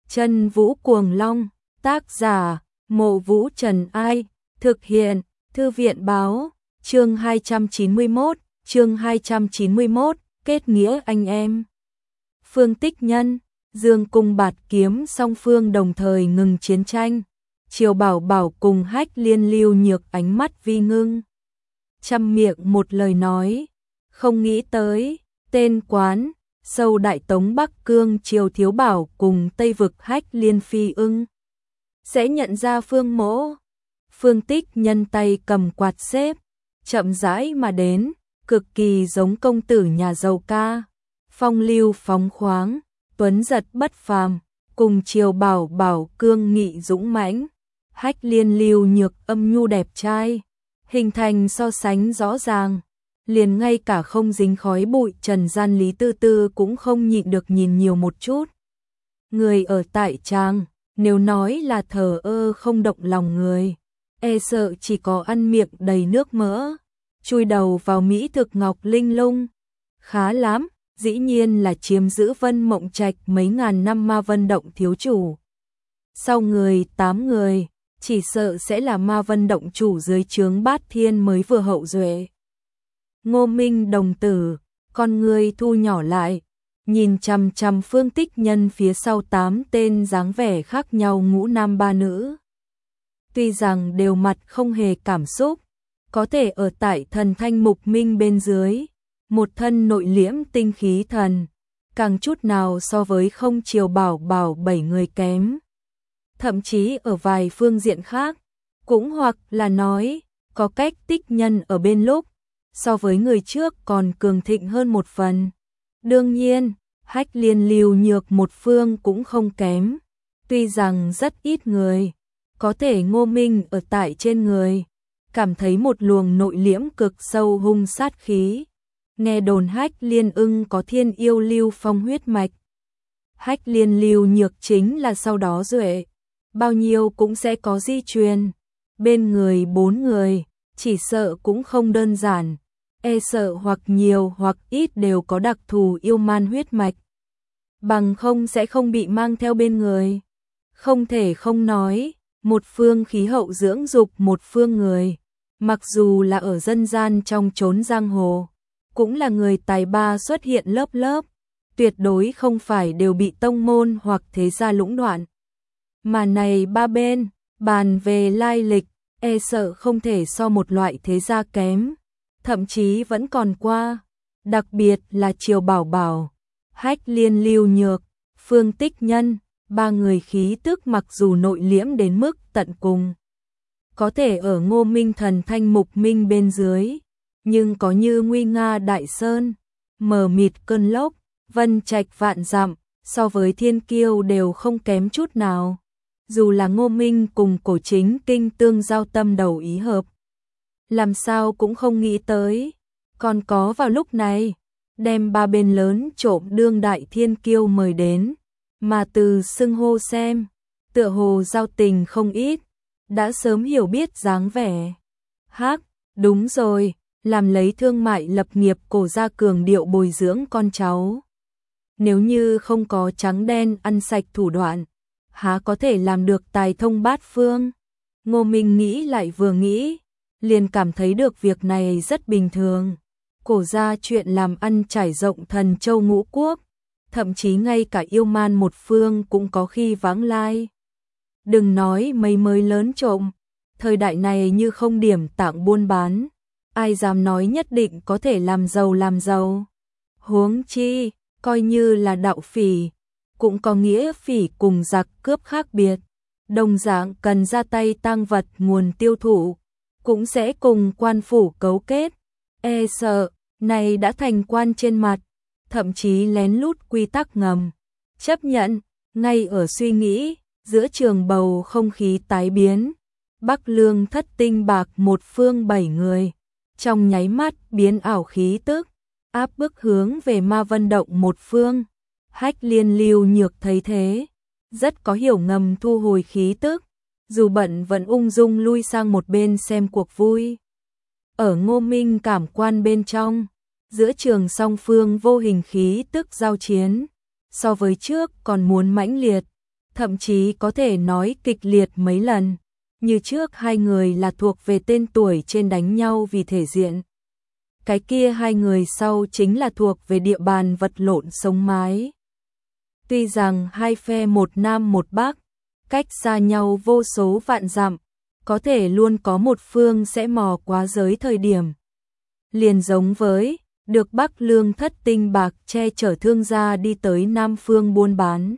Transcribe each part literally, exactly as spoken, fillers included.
Chân Vũ Cuồng Long, tác giả, Mộ Vũ Trần Ai, thực hiện, Thư viện Báo, chương hai trăm chín mươi mốt, chương hai trăm chín mươi mốt, kết nghĩa anh em. Phương Tích Nhân, Dương Cung Bạt Kiếm song phương đồng thời ngừng chiến tranh. Triều Bảo Bảo cùng Hách Liên Lưu Nhược ánh mắt vi ngưng. Trăm miệng một lời nói, không nghĩ tới, tên quán, sâu Đại Tống Bắc Cương Triều Thiếu Bảo cùng Tây Vực Hách Liên Phi Ưng. Sẽ nhận ra Phương Mỗ. Phương Tích Nhân tay cầm quạt xếp, chậm rãi mà đến, cực kỳ giống công tử nhà giàu ca. Phong lưu phóng khoáng, tuấn giật bất phàm, cùng Triều Bảo Bảo cương nghị dũng mãnh. Hách Liên Lưu Nhược âm nhu đẹp trai, hình thành so sánh rõ ràng, liền ngay cả không dính khói bụi trần gian Lý Tư Tư cũng không nhịn được nhìn nhiều một chút. Người ở tại trang, nếu nói là thờ ơ không động lòng người, e sợ chỉ có ăn miệng đầy nước mỡ, chui đầu vào mỹ thực ngọc linh lung. Khá lắm, dĩ nhiên là chiếm giữ Vân Mộng Trạch mấy ngàn năm Ma Vân Động thiếu chủ. Sau người tám người, chỉ sợ sẽ là Ma Vân Động chủ dưới trướng Bát Thiên mới vừa hậu duệ. Ngô Minh đồng tử, con người thu nhỏ lại, nhìn chằm chằm Phương Tích Nhân phía sau tám tên dáng vẻ khác nhau ngũ nam ba nữ. Tuy rằng đều mặt không hề cảm xúc, có thể ở tại thần thanh mục minh bên dưới, một thân nội liễm tinh khí thần, càng chút nào so với không Triều Bảo Bảo bảy người kém. Thậm chí ở vài phương diện khác, cũng hoặc là nói, có cách Tích Nhân ở bên lúc, so với người trước còn cường thịnh hơn một phần. Đương nhiên, Hách Liên Lưu Nhược một phương cũng không kém, tuy rằng rất ít người, có thể Ngô Minh ở tại trên người, cảm thấy một luồng nội liễm cực sâu hung sát khí. Nghe đồn Hách Liên Ưng có thiên yêu lưu phong huyết mạch. Hách Liên Lưu Nhược chính là sau đó duệ, bao nhiêu cũng sẽ có di truyền. Bên người bốn người, chỉ sợ cũng không đơn giản, e sợ hoặc nhiều hoặc ít đều có đặc thù yêu man huyết mạch. Bằng không sẽ không bị mang theo bên người. Không thể không nói, một phương khí hậu dưỡng dục một phương người, mặc dù là ở dân gian trong chốn giang hồ, cũng là người tài ba xuất hiện lớp lớp, tuyệt đối không phải đều bị tông môn hoặc thế gia lũng đoạn. Mà này ba bên, bàn về lai lịch, e sợ không thể so một loại thế gia kém, thậm chí vẫn còn qua, đặc biệt là Triều Bảo Bảo, Hách Liên Lưu Nhược, Phương Tích Nhân, ba người khí tức mặc dù nội liễm đến mức tận cùng, có thể ở Ngô Minh thần thanh mục minh bên dưới, nhưng có như nguy nga đại sơn, mờ mịt cơn lốc, vân trạch vạn dặm, so với thiên kiêu đều không kém chút nào. Dù là Ngô Minh cùng Cổ Chính Kinh tương giao tâm đầu ý hợp, làm sao cũng không nghĩ tới, còn có vào lúc này, đem ba bên lớn trộm đương đại thiên kiêu mời đến, mà từ xưng hô xem, tựa hồ giao tình không ít, đã sớm hiểu biết dáng vẻ. Hắc, đúng rồi, làm lấy thương mại lập nghiệp Cổ gia cường điệu bồi dưỡng con cháu. Nếu như không có trắng đen ăn sạch thủ đoạn, há có thể làm được tài thông bát phương. Ngô Minh nghĩ lại vừa nghĩ, liền cảm thấy được việc này rất bình thường. Cổ gia chuyện làm ăn trải rộng thần châu ngũ quốc, thậm chí ngay cả yêu man một phương cũng có khi vãng lai. Đừng nói mấy mới lớn trộm, thời đại này như không điểm tạng buôn bán, ai dám nói nhất định có thể làm giàu làm giàu. Huống chi, coi như là đạo phỉ, cũng có nghĩa phỉ cùng giặc cướp khác biệt, đồng dạng cần ra tay tang vật nguồn tiêu thụ, cũng sẽ cùng quan phủ cấu kết, e sợ, này đã thành quan trên mặt, thậm chí lén lút quy tắc ngầm, chấp nhận, ngay ở suy nghĩ, giữa trường bầu không khí tái biến, Bắc Lương thất tinh bạc một phương bảy người, trong nháy mắt biến ảo khí tức, áp bức hướng về Ma Vân Động một phương. Hách Liên Lưu Nhược thấy thế, rất có hiểu ngầm thu hồi khí tức, dù bận vẫn ung dung lui sang một bên xem cuộc vui. Ở Ngô Minh cảm quan bên trong, giữa trường song phương vô hình khí tức giao chiến, so với trước còn muốn mãnh liệt, thậm chí có thể nói kịch liệt mấy lần. Như trước hai người là thuộc về tên tuổi trên đánh nhau vì thể diện. Cái kia hai người sau chính là thuộc về địa bàn vật lộn sống mái. Tuy rằng hai phe một nam một bắc, cách xa nhau vô số vạn dặm, có thể luôn có một phương sẽ mò quá giới thời điểm. Liền giống với, được Bắc Lương thất tinh bạc che chở thương gia đi tới Nam phương buôn bán.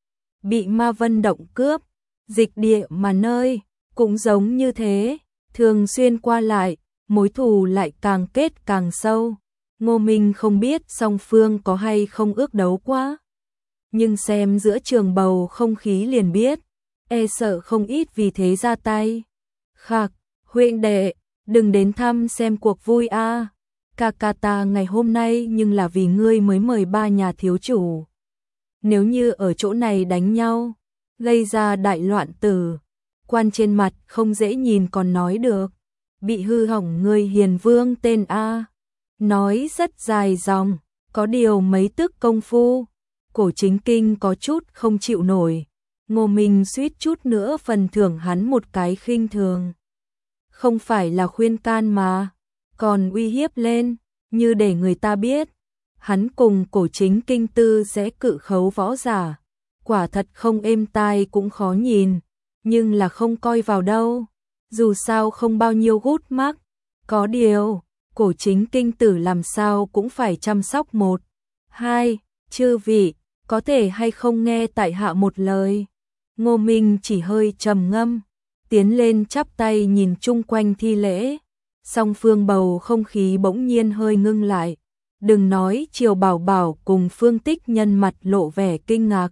Bị Ma Vân Động cướp, dịch địa mà nơi, cũng giống như thế, thường xuyên qua lại, mối thù lại càng kết càng sâu. Ngô Minh không biết song phương có hay không ước đấu quá. Nhưng xem giữa trường bầu không khí liền biết, e sợ không ít vì thế ra tay. Khạc, huynh đệ, đừng đến thăm xem cuộc vui a. À. Ca ca ta ngày hôm nay nhưng là vì ngươi mới mời ba nhà thiếu chủ. Nếu như ở chỗ này đánh nhau, gây ra đại loạn tử, quan trên mặt không dễ nhìn còn nói được. Bị hư hỏng người hiền vương tên A. Nói rất dài dòng, có điều mấy tức công phu. Cổ Chính Kinh có chút không chịu nổi. Ngô Minh suýt chút nữa phần thưởng hắn một cái khinh thường. Không phải là khuyên can mà, còn uy hiếp lên, như để người ta biết. Hắn cùng Cổ Chính Kinh tư sẽ cự khấu võ giả. Quả thật không êm tai cũng khó nhìn, nhưng là không coi vào đâu. Dù sao không bao nhiêu gút mắc. Có điều, Cổ Chính Kinh tử làm sao cũng phải chăm sóc một. Hai, chư vị, có thể hay không nghe tại hạ một lời. Ngô Minh chỉ hơi trầm ngâm, tiến lên chắp tay nhìn chung quanh thi lễ. Song phương bầu không khí bỗng nhiên hơi ngưng lại. Đừng nói Triều Bảo Bảo cùng Phương Tích Nhân mặt lộ vẻ kinh ngạc.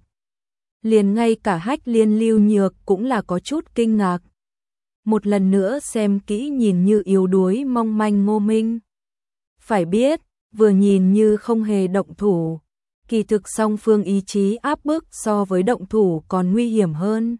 Liền ngay cả Hách Liên Lưu Nhược cũng là có chút kinh ngạc. Một lần nữa xem kỹ nhìn như yếu đuối mong manh Ngô Minh. Phải biết, vừa nhìn như không hề động thủ. Kỳ thực song phương ý chí áp bức so với động thủ còn nguy hiểm hơn.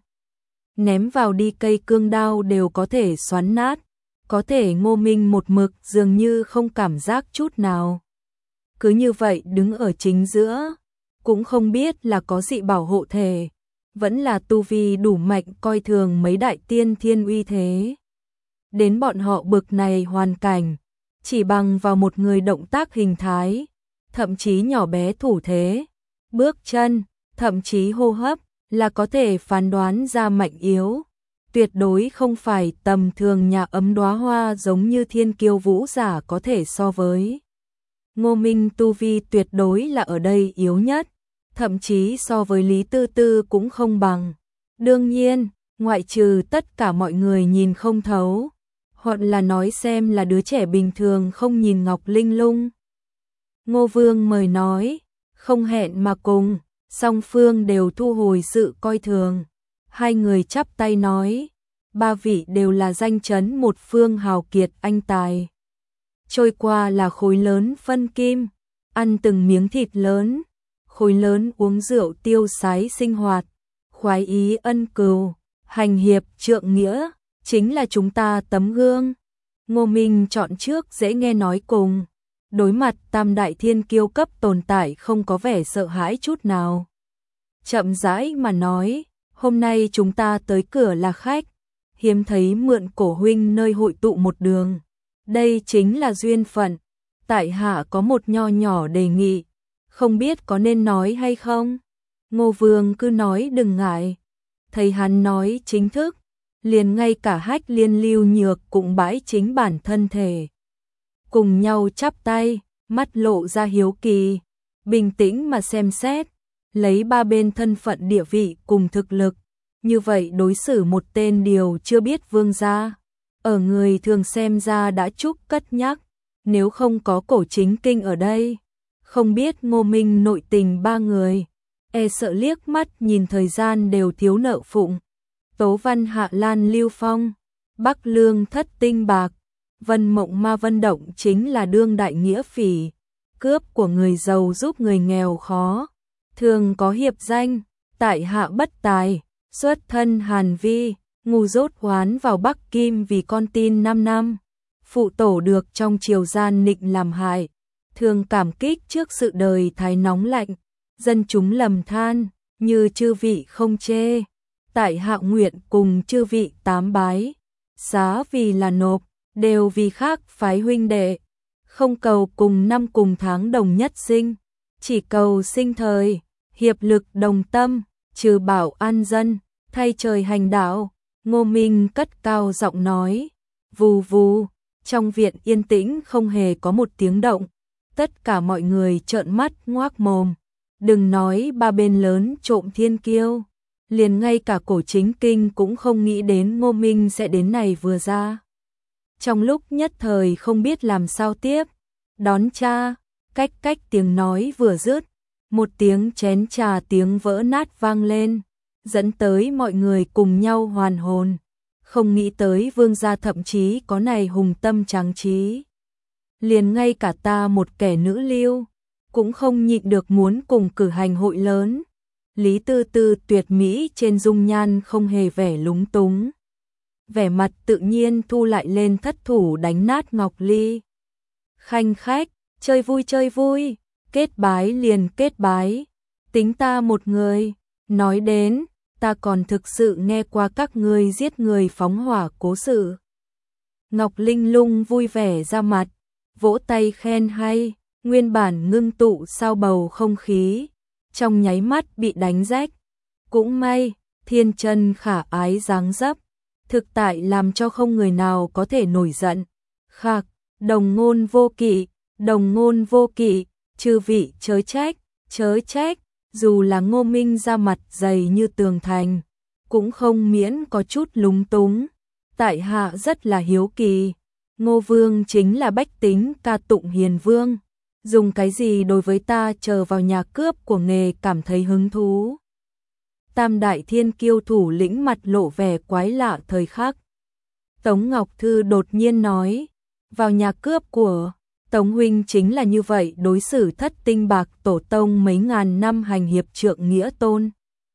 Ném vào đi cây cương đao đều có thể xoắn nát. Có thể Ngô Minh một mực dường như không cảm giác chút nào. Cứ như vậy đứng ở chính giữa, cũng không biết là có dị bảo hộ thể, vẫn là tu vi đủ mạnh coi thường mấy đại tiên thiên uy thế. Đến bọn họ bực này hoàn cảnh, chỉ bằng vào một người động tác hình thái, thậm chí nhỏ bé thủ thế, bước chân, thậm chí hô hấp, là có thể phán đoán ra mạnh yếu. Tuyệt đối không phải tầm thường nhà ấm đóa hoa giống như thiên kiêu vũ giả có thể so với. Ngô Minh tu vi tuyệt đối là ở đây yếu nhất, thậm chí so với Lý Tư Tư cũng không bằng. Đương nhiên, ngoại trừ tất cả mọi người nhìn không thấu, hoặc là nói xem là đứa trẻ bình thường không nhìn Ngọc Linh Lung. Ngô Vương mời nói, không hẹn mà cùng, song phương đều thu hồi sự coi thường. Hai người chắp tay nói, ba vị đều là danh chấn một phương hào kiệt anh tài. Trôi qua là khối lớn phân kim, ăn từng miếng thịt lớn, khối lớn uống rượu tiêu sái sinh hoạt, khoái ý ân cừu, hành hiệp trượng nghĩa, chính là chúng ta tấm gương. Ngô Minh chọn trước dễ nghe nói cùng, đối mặt tam đại thiên kiêu cấp tồn tại không có vẻ sợ hãi chút nào. Chậm rãi mà nói, hôm nay chúng ta tới cửa là khách, hiếm thấy mượn cổ huynh nơi hội tụ một đường. Đây chính là duyên phận, tại hạ có một nho nhỏ đề nghị, không biết có nên nói hay không. Ngô Vương cứ nói đừng ngại, thấy hắn nói chính thức, liền ngay cả Hách Liên Lưu Nhược cũng bãi chính bản thân thể. Cùng nhau chắp tay, mắt lộ ra hiếu kỳ, bình tĩnh mà xem xét, lấy ba bên thân phận địa vị cùng thực lực, như vậy đối xử một tên điều chưa biết vương gia. Ở người thường xem ra đã chúc cất nhắc, nếu không có Cổ Chính Kinh ở đây, không biết Ngô Minh nội tình ba người, e sợ liếc mắt nhìn thời gian đều thiếu nợ phụng. Tố Văn Hạ Lan Lưu Phong, Bắc Lương Thất Tinh Bạc, Vân Mộng Ma Vân Động chính là đương đại nghĩa phỉ, cướp của người giàu giúp người nghèo khó, thường có hiệp danh, tại hạ bất tài, xuất thân Hàn Vi. Ngu dốt hoán vào Bắc Kim vì con tin năm năm, phụ tổ được trong triều gian nịnh làm hại, thường cảm kích trước sự đời thái nóng lạnh, dân chúng lầm than, như chư vị không chê, tại hạ nguyện cùng chư vị tám bái, xá vì là nộp, đều vì khác phái huynh đệ, không cầu cùng năm cùng tháng đồng nhất sinh, chỉ cầu sinh thời, hiệp lực đồng tâm, trừ bảo an dân, thay trời hành đạo. Ngô Minh cất cao giọng nói, vù vù, trong viện yên tĩnh không hề có một tiếng động, tất cả mọi người trợn mắt ngoác mồm, đừng nói ba bên lớn trộm thiên kiêu, liền ngay cả Cổ Chính Kinh cũng không nghĩ đến Ngô Minh sẽ đến này vừa ra. Trong lúc nhất thời không biết làm sao tiếp, đón cha, cách cách tiếng nói vừa dứt, một tiếng chén trà tiếng vỡ nát vang lên, dẫn tới mọi người cùng nhau hoàn hồn, không nghĩ tới vương gia thậm chí có này hùng tâm tráng trí. Liền ngay cả ta một kẻ nữ lưu, cũng không nhịn được muốn cùng cử hành hội lớn. Lý Tư Tư tuyệt mỹ trên dung nhan không hề vẻ lúng túng. Vẻ mặt tự nhiên thu lại lên thất thủ đánh nát ngọc ly. Khanh khách, chơi vui chơi vui, kết bái liền kết bái, tính ta một người, nói đến, ta còn thực sự nghe qua các ngươi giết người phóng hỏa cố sự. Ngọc Linh Lung vui vẻ ra mặt, vỗ tay khen hay, nguyên bản ngưng tụ sao bầu không khí, trong nháy mắt bị đánh rách. Cũng may, thiên chân khả ái dáng dấp, thực tại làm cho không người nào có thể nổi giận. Khạc, đồng ngôn vô kỵ, đồng ngôn vô kỵ, chư vị chớ trách, chớ trách, dù là Ngô Minh ra mặt dày như tường thành, cũng không miễn có chút lúng túng. Tại hạ rất là hiếu kỳ, Ngô Vương chính là bách tính ca tụng hiền vương, dùng cái gì đối với ta chờ vào nhà cướp của nghề cảm thấy hứng thú. Tam đại thiên kiêu thủ lĩnh mặt lộ vẻ quái lạ thời khắc. Tống Ngọc Thư đột nhiên nói, vào nhà cướp của Tống huynh chính là như vậy đối xử thất tinh bạc tổ tông mấy ngàn năm hành hiệp trượng nghĩa tôn.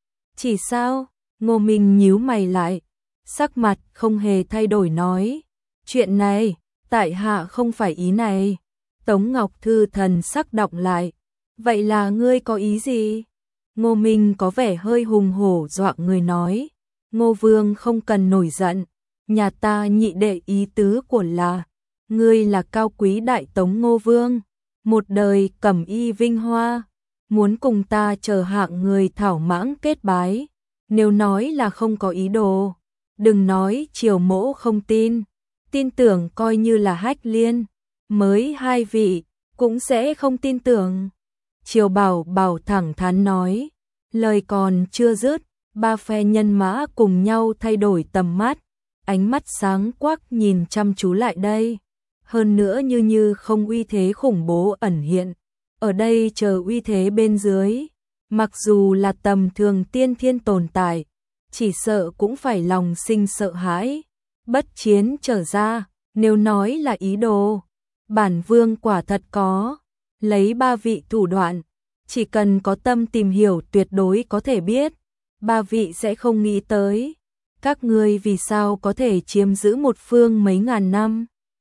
Chỉ sao? Ngô Minh nhíu mày lại, sắc mặt không hề thay đổi nói, chuyện này, tại hạ không phải ý này. Tống Ngọc Thư thần sắc đọng lại, vậy là ngươi có ý gì? Ngô Minh có vẻ hơi hùng hổ dọa người nói, Ngô Vương không cần nổi giận, nhà ta nhị đệ ý tứ của là, ngươi là cao quý đại Tống Ngô Vương, một đời cẩm y vinh hoa, muốn cùng ta chờ hạng người thảo mãng kết bái, nếu nói là không có ý đồ, đừng nói Triều Mỗ không tin, tin tưởng coi như là Hách Liên, mới hai vị, cũng sẽ không tin tưởng. Triều Bảo Bảo thẳng thắn nói, lời còn chưa dứt, ba phe nhân mã cùng nhau thay đổi tầm mắt, ánh mắt sáng quắc nhìn chăm chú lại đây. Hơn nữa như như không uy thế khủng bố ẩn hiện, ở đây chờ uy thế bên dưới, mặc dù là tầm thường tiên thiên tồn tại, chỉ sợ cũng phải lòng sinh sợ hãi, bất chiến trở ra, nếu nói là ý đồ, bản vương quả thật có, lấy ba vị thủ đoạn, chỉ cần có tâm tìm hiểu tuyệt đối có thể biết, ba vị sẽ không nghĩ tới, các ngươi vì sao có thể chiếm giữ một phương mấy ngàn năm.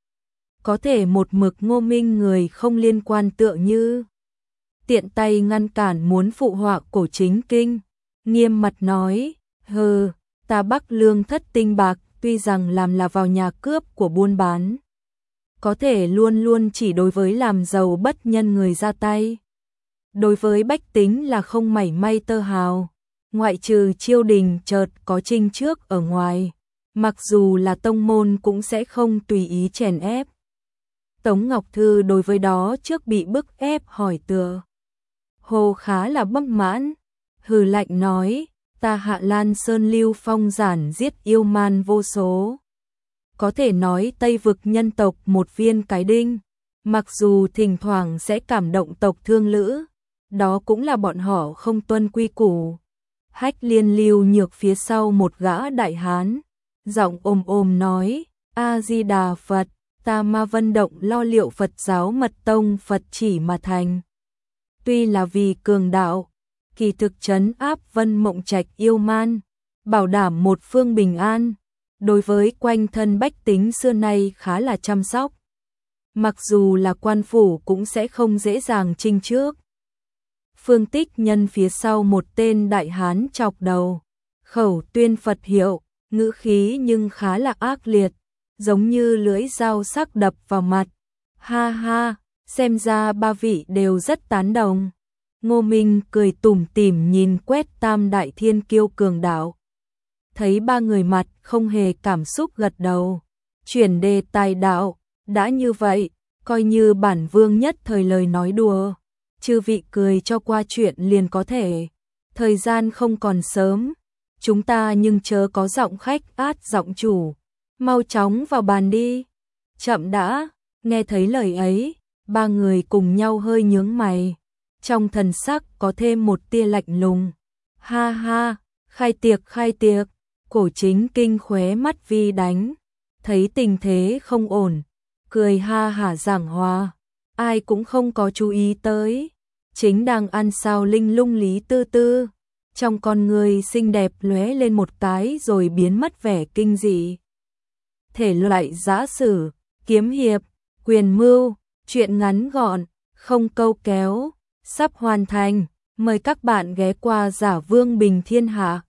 Có thể một mực Ngô Minh người không liên quan tựa như tiện tay ngăn cản muốn phụ họa Cổ Chính Kinh, nghiêm mặt nói, hừ, ta Bắc Lương thất tinh bạc tuy rằng làm là vào nhà cướp của buôn bán, có thể luôn luôn chỉ đối với làm giàu bất nhân người ra tay. Đối với bách tính là không mảy may tơ hào, ngoại trừ triều đình chợt có trinh trước ở ngoài, mặc dù là tông môn cũng sẽ không tùy ý chèn ép. Tống Ngọc Thư đối với đó trước bị bức ép hỏi tựa hồ khá là bất mãn, hừ lạnh nói, ta Hạ Lan Sơn Lưu Phong giản giết yêu man vô số. Có thể nói Tây vực nhân tộc một viên cái đinh, mặc dù thỉnh thoảng sẽ cảm động tộc thương lữ, đó cũng là bọn họ không tuân quy củ. Hách Liên lưu nhược phía sau một gã đại hán, giọng ôm ôm nói, A-di-đà Phật, ta Ma Vân Động lo liệu Phật giáo mật tông Phật chỉ mà thành. Tuy là vì cường đạo, kỳ thực trấn áp Vân Mộng Trạch yêu man, bảo đảm một phương bình an, đối với quanh thân bách tính xưa nay khá là chăm sóc. Mặc dù là quan phủ cũng sẽ không dễ dàng chinh trước. Phương Tích Nhân phía sau một tên đại hán chọc đầu, khẩu tuyên Phật hiệu, ngữ khí nhưng khá là ác liệt, giống như lưỡi dao sắc đập vào mặt. Ha ha, xem ra ba vị đều rất tán đồng. Ngô Minh cười tủm tỉm nhìn quét tam đại thiên kiêu cường đạo. Thấy ba người mặt không hề cảm xúc gật đầu. Chuyển đề tài đạo, đã như vậy, coi như bản vương nhất thời lời nói đùa. Chư vị cười cho qua chuyện liền có thể. Thời gian không còn sớm, chúng ta nhưng chớ có giọng khách át giọng chủ. Mau chóng vào bàn đi. Chậm đã, nghe thấy lời ấy, ba người cùng nhau hơi nhướng mày. Trong thần sắc có thêm một tia lạnh lùng. Ha ha, khai tiệc khai tiệc, Cổ Chính Kinh khóe mắt vi đánh. Thấy tình thế không ổn, cười ha hả giảng hòa. Ai cũng không có chú ý tới. Chính đang ăn sao linh lung Lý Tư Tư. Trong con người xinh đẹp lóe lên một cái rồi biến mất vẻ kinh dị. Thể loại giã sử, kiếm hiệp, quyền mưu, truyện ngắn gọn, không câu kéo, sắp hoàn thành. Mời các bạn ghé qua Giả Vương Bình Thiên Hạ.